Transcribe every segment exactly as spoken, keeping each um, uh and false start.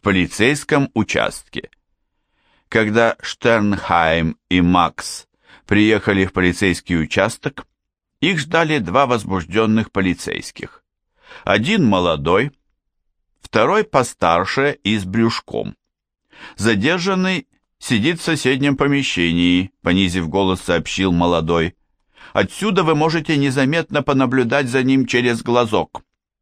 полицейском участке. Когда Штернхайм и Макс приехали в полицейский участок, их ждали два возбужденных полицейских. Один молодой, второй постарше и с брюшком. Задержанный сидит в соседнем помещении, понизив голос, сообщил молодой. Отсюда вы можете незаметно понаблюдать за ним через глазок.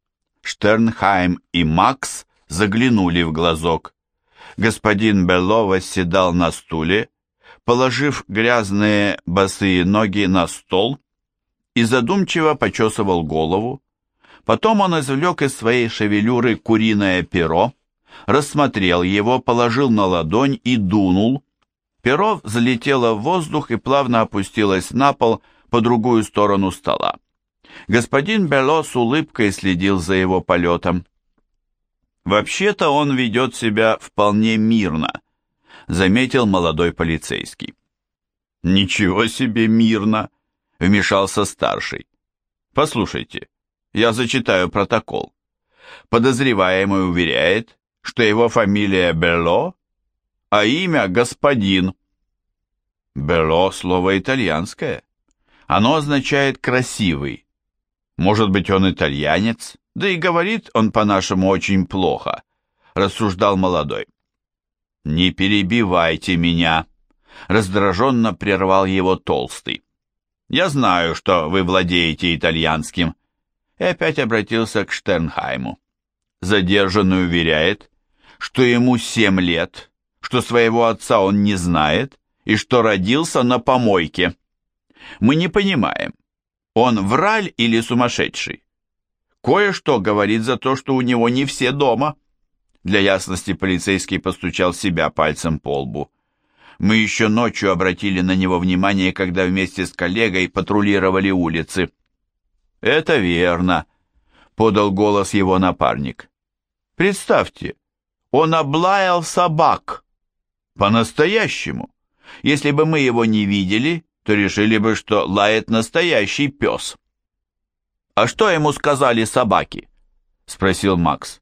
Штернхайм и Макс заглянули в глазок. Господин Белло восседал на стуле, положив грязные босые ноги на стол и задумчиво почесывал голову. Потом он извлек из своей шевелюры куриное перо, рассмотрел его, положил на ладонь и дунул. Перо взлетело в воздух и плавно опустилось на пол по другую сторону стола. Господин Белло с улыбкой следил за его полетом. «Вообще-то он ведет себя вполне мирно», — заметил молодой полицейский. «Ничего себе мирно!» — вмешался старший. «Послушайте, я зачитаю протокол. Подозреваемый уверяет, что его фамилия Белло, а имя господин». «Белло» — слово итальянское. Оно означает «красивый». Может быть, он итальянец, да и говорит он по-нашему очень плохо, рассуждал молодой. «Не перебивайте меня», — раздраженно прервал его толстый. «Я знаю, что вы владеете итальянским». И опять обратился к Штернхайму. Задержанный уверяет, что ему семь лет, что своего отца он не знает и что родился на помойке. Мы не понимаем, он враль или сумасшедший? Кое-что говорит за то, что у него не все дома. Для ясности полицейский постучал себя пальцем по лбу. Мы еще ночью обратили на него внимание, когда вместе с коллегой патрулировали улицы. «Это верно», — подал голос его напарник. «Представьте, он облаял собак. По-настоящему. Если бы мы его не видели, то решили бы, что лает настоящий пес». «А что ему сказали собаки?» — спросил Макс.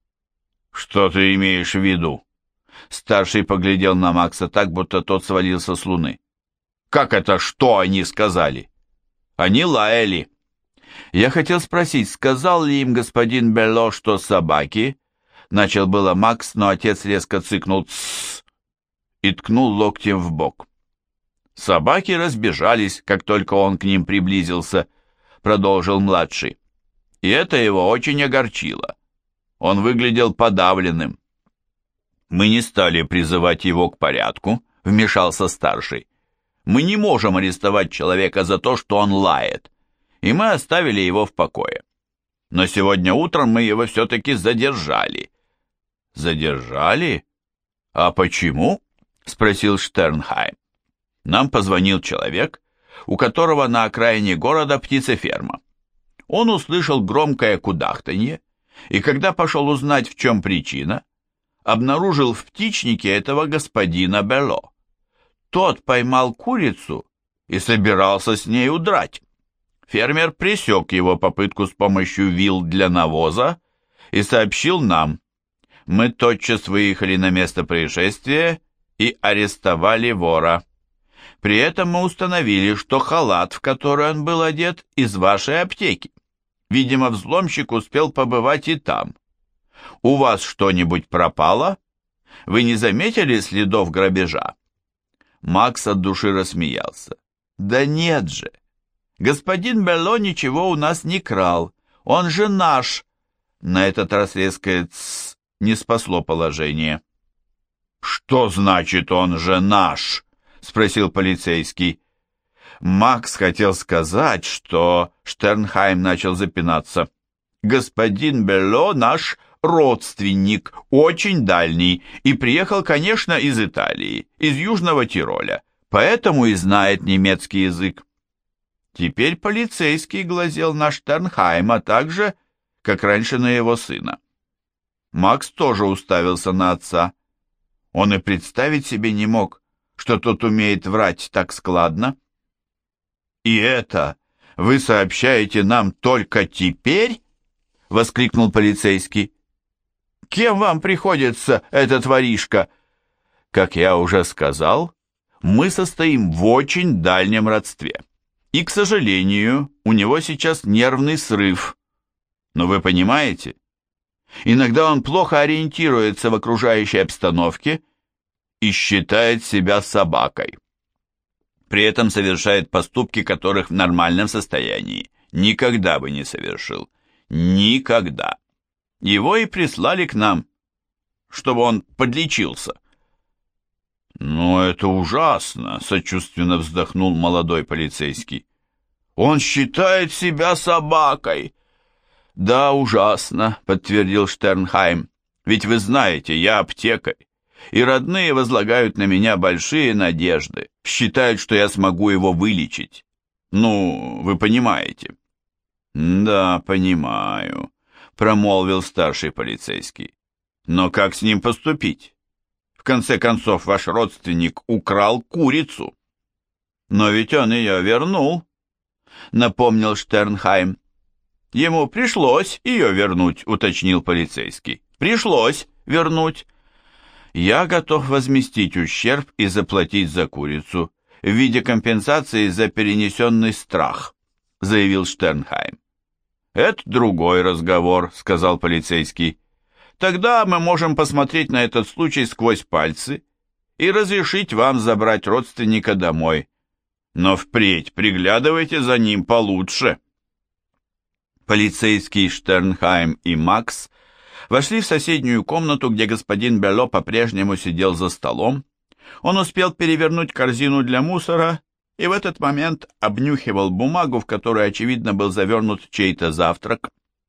«Что ты имеешь в виду?» Старший поглядел на Макса так, будто тот свалился с луны. «Как это, что они сказали?» «Они лаяли». «Я хотел спросить, сказал ли им господин Белло, что собаки?» Начал было Макс, но отец резко цыкнул «тссс» и ткнул локтем в бок. «Собаки разбежались, как только он к ним приблизился», — продолжил младший. И это его очень огорчило. Он выглядел подавленным. «Мы не стали призывать его к порядку», — вмешался старший. «Мы не можем арестовать человека за то, что он лает, и мы оставили его в покое. Но сегодня утром мы его все-таки задержали». «Задержали? А почему?» — спросил Штернхайм. «Нам позвонил человек, у которого на окраине города птицеферма. Он услышал громкое кудахтанье, и когда пошел узнать, в чем причина, обнаружил в птичнике этого господина Белло. Тот поймал курицу и собирался с ней удрать. Фермер пресек его попытку с помощью вил для навоза и сообщил нам. Мы тотчас выехали на место происшествия и арестовали вора. При этом мы установили, что халат, в который он был одет, из вашей аптеки. Видимо, взломщик успел побывать и там. У вас что-нибудь пропало? Вы не заметили следов грабежа?» Макс от души рассмеялся. «Да нет же! Господин Белло ничего у нас не крал. Он же наш!» На этот раз резкое «тссс» не спасло положение. «Что значит «он же наш»?» — спросил полицейский. Макс хотел сказать, что... Штернхайм начал запинаться. «Господин Белло наш родственник, очень дальний, и приехал, конечно, из Италии, из Южного Тироля, поэтому и знает немецкий язык». Теперь полицейский глазел на Штернхайма так же, как раньше на его сына. Макс тоже уставился на отца. Он и представить себе не мог, что тот умеет врать так складно. «И это вы сообщаете нам только теперь?» — воскликнул полицейский. Кем вам приходится этот воришка?» «Как я уже сказал, мы состоим в очень дальнем родстве. И, к сожалению, у него сейчас нервный срыв. Но вы понимаете, иногда он плохо ориентируется в окружающей обстановке и считает себя собакой. При этом совершает поступки, которых в нормальном состоянии никогда бы не совершил. Никогда. Его и прислали к нам, чтобы он подлечился». «Ну, это ужасно», — сочувственно вздохнул молодой полицейский. «Он считает себя собакой». «Да, ужасно», — подтвердил Штернхайм. «Ведь вы знаете, я аптекарь, и родные возлагают на меня большие надежды, считают, что я смогу его вылечить. Ну, вы понимаете». «Да, понимаю», — промолвил старший полицейский. «Но как с ним поступить? В конце концов, ваш родственник украл курицу». «Но ведь он ее вернул», — напомнил Штернхайм. «Ему пришлось ее вернуть», — уточнил полицейский. «Пришлось вернуть». «Я готов возместить ущерб и заплатить за курицу в виде компенсации за перенесенный страх», — заявил Штернхайм. «Это другой разговор», — сказал полицейский. «Тогда мы можем посмотреть на этот случай сквозь пальцы и разрешить вам забрать родственника домой. Но впредь приглядывайте за ним получше». Полицейский Штернхайм и Макс вошли в соседнюю комнату, где господин Белло по-прежнему сидел за столом. Он успел перевернуть корзину для мусора и в этот момент обнюхивал бумагу, в которой, очевидно, был завернут чей-то завтрак.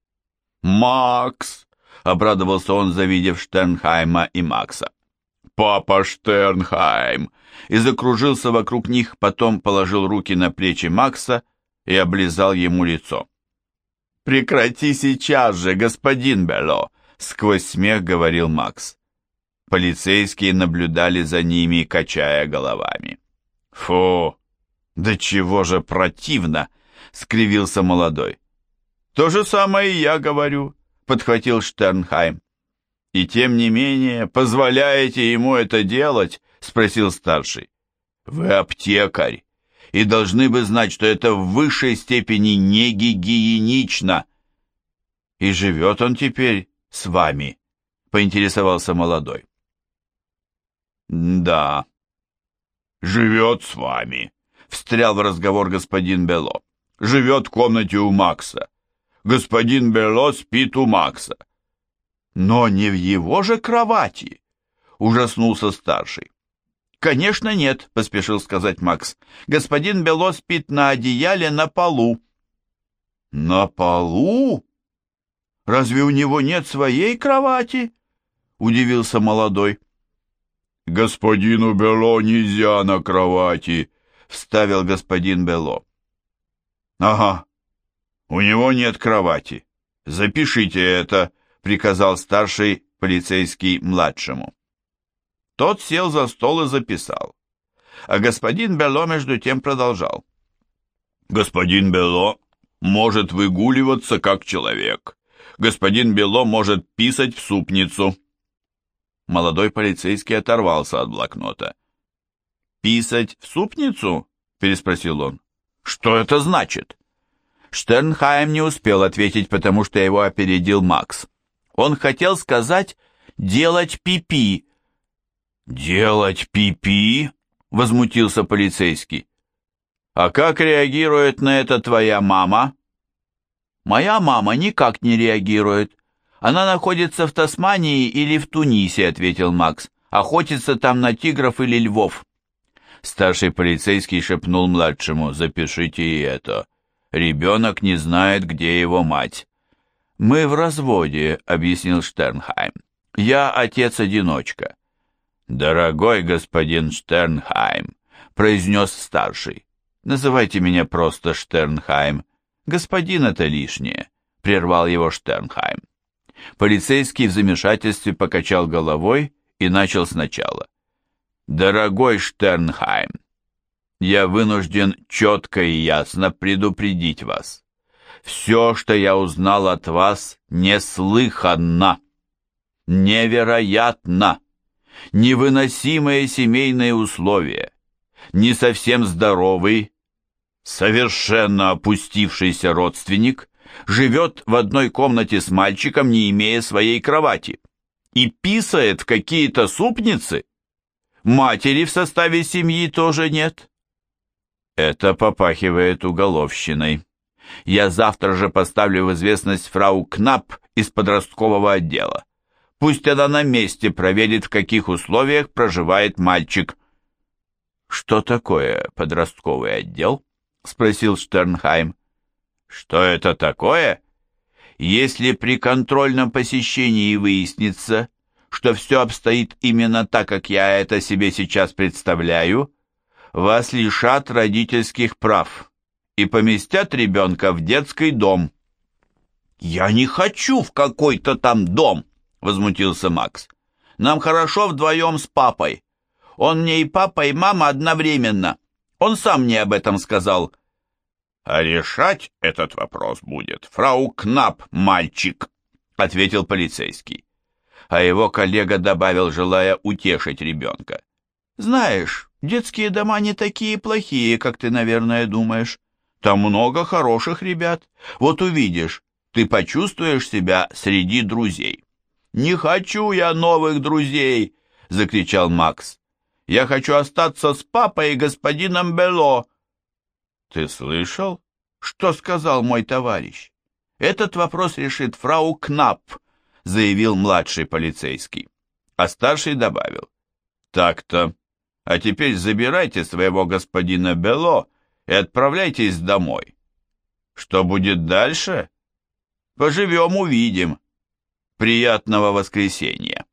«Макс!» — обрадовался он, завидев Штернхайма и Макса. «Папа Штернхайм!» и закружился вокруг них, потом положил руки на плечи Макса и облизал ему лицо. «Прекрати сейчас же, господин Белло!» — сквозь смех говорил Макс. Полицейские наблюдали за ними, качая головами. «Фу! Да чего же противно!» — скривился молодой. «То же самое и я говорю», — подхватил Штернхайм. «И тем не менее, позволяете ему это делать?» — спросил старший. «Вы аптекарь и должны бы знать, что это в высшей степени не гигиенично». «И живет он теперь с вами?» — поинтересовался молодой. «Да, живет с вами», — встрял в разговор господин Белло. «Живет в комнате у Макса. Господин Белло спит у Макса». «Но не в его же кровати!» — ужаснулся старший. «Конечно нет», — поспешил сказать Макс. «Господин Белло спит на одеяле на полу». «На полу? Разве у него нет своей кровати?» — удивился молодой. «Господину Белло нельзя на кровати», — вставил господин Белло. «Ага, у него нет кровати. Запишите это», — приказал старший полицейский младшему. Тот сел за стол и записал. А господин Белло между тем продолжал. «Господин Белло может выгуливаться как человек. Господин Белло может писать в супницу». Молодой полицейский оторвался от блокнота. «Писать в супницу?» — переспросил он. «Что это значит?» Штернхайм не успел ответить, потому что его опередил Макс. Он хотел сказать «делать пипи». «Делать пипи?» — возмутился полицейский. «А как реагирует на это твоя мама?» «Моя мама никак не реагирует. Она находится в Тасмании или в Тунисе», — ответил Макс. «Охотится там на тигров или львов». Старший полицейский шепнул младшему: «Запишите и это. Ребенок не знает, где его мать». «Мы в разводе», — объяснил Штернхайм. «Я отец-одиночка». «Дорогой господин Штернхайм», — произнес старший. «Называйте меня просто Штернхайм. Господин, это лишнее», — прервал его Штернхайм. Полицейский в замешательстве покачал головой и начал сначала. «Дорогой Штернхайм, я вынужден четко и ясно предупредить вас. Все, что я узнал от вас, неслыханно. Невероятно! Невыносимые семейные условия. Не совсем здоровый, совершенно опустившийся родственник живет в одной комнате с мальчиком, не имея своей кровати, и писает в какие-то супницы. Матери в составе семьи тоже нет. Это попахивает уголовщиной. Я завтра же поставлю в известность фрау Кнап из подросткового отдела. Пусть она на месте проверит, в каких условиях проживает мальчик. «Что такое подростковый отдел?» — спросил Штернхайм. «Что это такое? Если при контрольном посещении выяснится, что все обстоит именно так, как я это себе сейчас представляю, вас лишат родительских прав и поместят ребенка в детский дом». «Я не хочу в какой-то там дом!» — возмутился Макс. «Нам хорошо вдвоем с папой. Он мне и папа, и мама одновременно. Он сам мне об этом сказал». «А решать этот вопрос будет фрау Кнап, мальчик», — ответил полицейский. А его коллега добавил, желая утешить ребенка. «Знаешь, детские дома не такие плохие, как ты, наверное, думаешь. Там много хороших ребят. Вот увидишь, ты почувствуешь себя среди друзей». «Не хочу я новых друзей!» — закричал Макс. «Я хочу остаться с папой и господином Бело». «Ты слышал, что сказал мой товарищ? Этот вопрос решит фрау Кнап», — заявил младший полицейский. А старший добавил: «Так-то. А теперь забирайте своего господина Бело и отправляйтесь домой. Что будет дальше? Поживем, увидим. Приятного воскресенья».